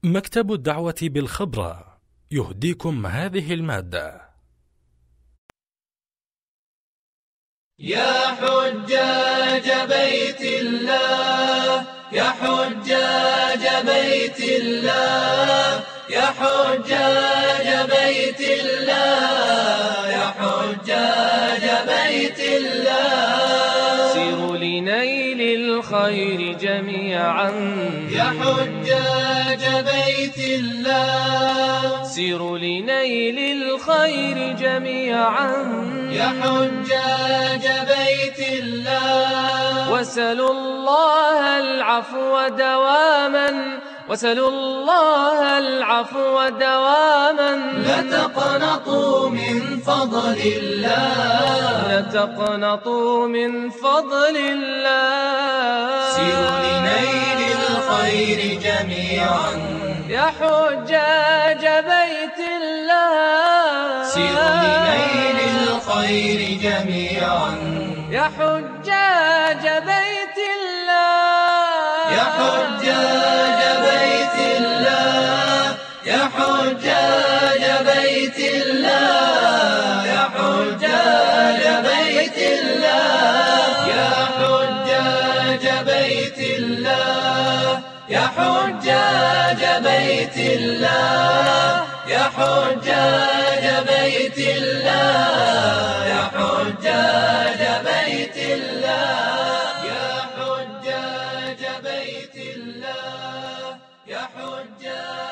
مكتب الدعوة بالخبرة يهديكم هذه المادة. يا حجاج بيت الله، يا حجاج بيت الله، يا حجاج بيت الله، يا حجاج بيت الله، سيروا لنيل الخير جميعا، يا حجاج بيت الله، سيروا لنيل الخير جميعا، يا حجاج بيت الله، وسلوا الله العفو دواما، وسلوا الله العفو دواما، لا تقنطوا من فضل الله، لا تقنطوا من فضل الله، سيروا لنيل الخير جميعا، يا حجاج بيت الله، سيروا لنيل الخير جميعا، يا حجاج بيت الله، يا حجاج بيت الله، يا حجاج بيت الله، يا حجاج بيت الله، يا حجاج بيت الله، يا حجاج بيت الله، يا حجاج بيت الله، يا حجاج بيت الله، يا حجاج بيت الله، يا حجاج